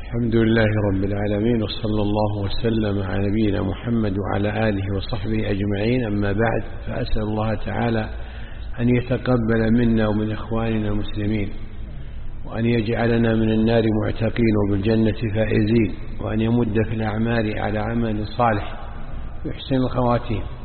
الحمد لله رب العالمين، وصلى الله وسلم على نبينا محمد وعلى آله وصحبه أجمعين. أما بعد، فأسأل الله تعالى أن يتقبل منا ومن إخواننا المسلمين، وأن يجعلنا من النار معتقين وبالجنة فائزين، وأن يمد في الأعمال على عمل صالح يحسن الخواتيم.